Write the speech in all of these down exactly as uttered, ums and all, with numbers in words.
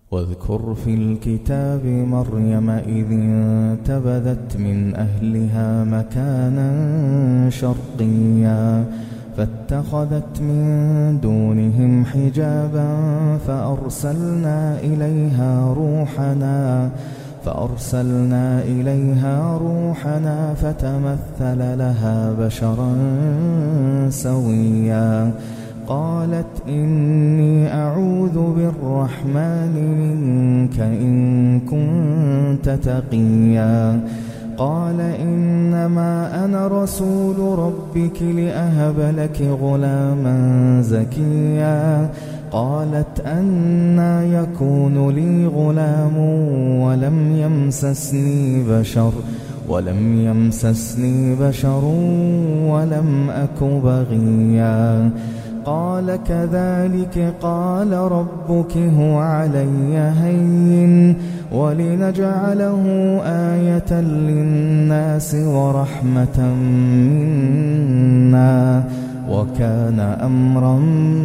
واذكر في الكتاب مريم إذ انتبذت من أهلها مكانا شرقيا فاتخذت من دونهم حجابا فأرسلنا إليها روحنا فأرسلنا إليها روحنا فتمثل لها بشرا سويا قالت إني أعوذ بالرحمن منك إن كنت تقيا قال إنما أنا رسول ربك لأهب لك غلاما زكيا قالت أنى يكون لي غلام ولم يمسسني بشر ولم يمسسني بشر ولم أك بغيا قال كذلك قال ربك هو علي هين ولنجعله آية للناس ورحمة منا وكان أمرا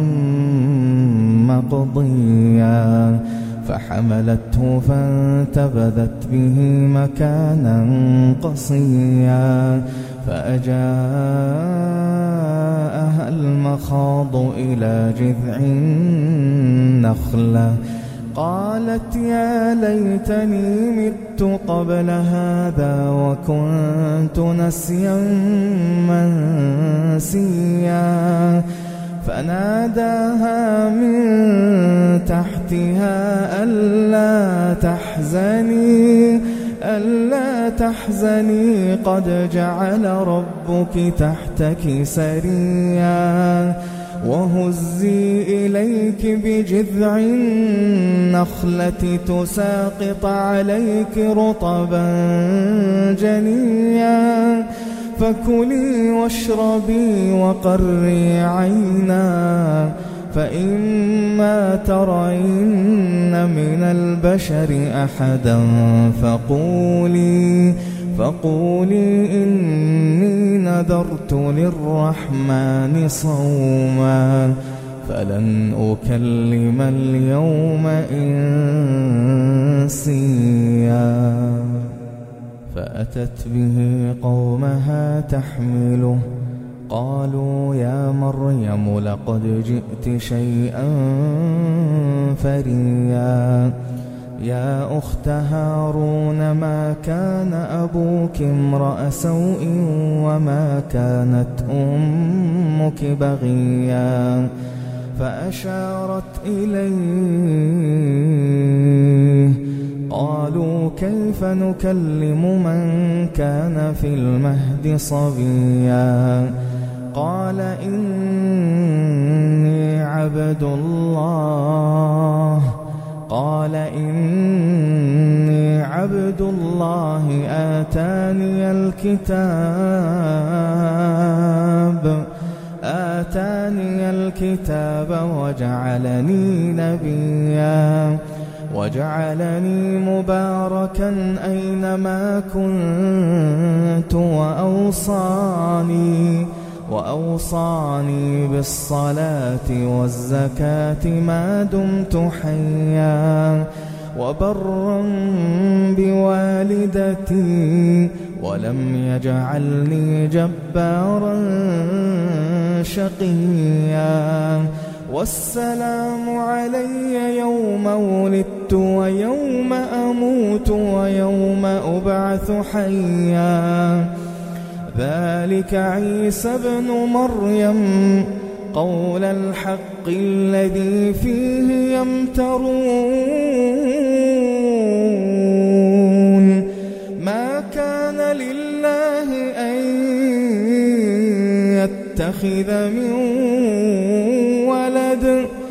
مقضيا فحملته فانتبذت به مكانا قصيا فأجاءها المخاض إلى جذع النخلة قالت يا ليتني مت قبل هذا وكنت نسيا منسيا فناداها من تحتها ألا تحزني ألا تحزني قد جعل ربك تحتك سريا وهزي إليك بجذع النخلة تساقط عليك رطبا جنيا فكلي واشربي وقري عينا فإما ترين من البشر أحدا فقولي فقولي إني نذرت للرحمن صوما فلن أكلم اليوم إنسيا فأتت به قومها تحمله قالوا يا مريم لقد جئت شيئا فريا يا أخت هارون ما كان أبوك امرأ سوء وما كانت أمك بغيا فأشارت إليه قالوا كيف نكلم من كان في المهد صبيا قال إني عبد الله قال إني عبد الله آتاني الكتاب آتاني الكتاب وجعلني نبيا وجعلني مباركا أينما كنت وأوصاني وأوصاني بالصلاة والزكاة ما دمت حيا وبرا بوالدتي ولم يجعلني جبارا شقيا والسلام علي يوم ولدت ويوم أموت ويوم أبعث حيا ذلك عيسى ابن مريم قول الحق الذي فيه يمترون ما كان لله أن يتخذ من ولد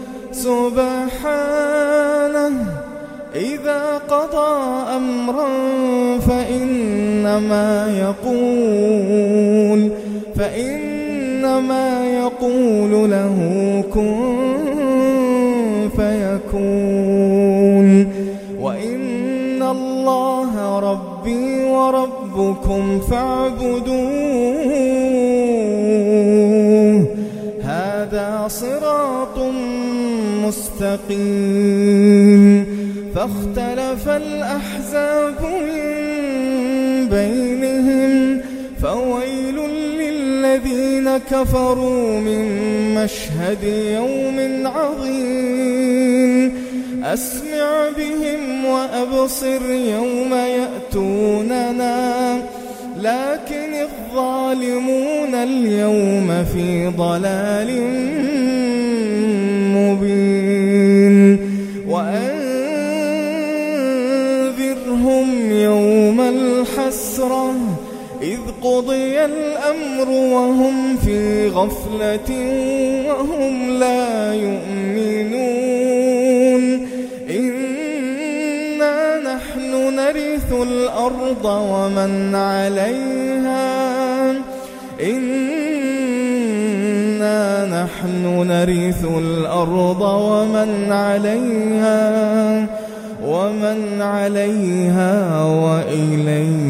سبحانه إذا قضى أمرا فإنما يقول فإنما يقول له كن فيكون وإن الله ربي وربكم فاعبدوه هذا صراط مستقيم فاختلف الأحزاب من بينهم فويل للذين كفروا من مشهد يوم عظيم أسمع بهم وأبصر يوم يأتوننا لكن الظالمون اليوم في ضلال مبين وأنذرهم يوم الحسرة إذ قضي الأمر وهم في غفلة وهم لا يؤمنون إنا نحن نرث الأرض ومن عليها إنا نحن نرث الأرض ومن عليها ومن عليها وإلينا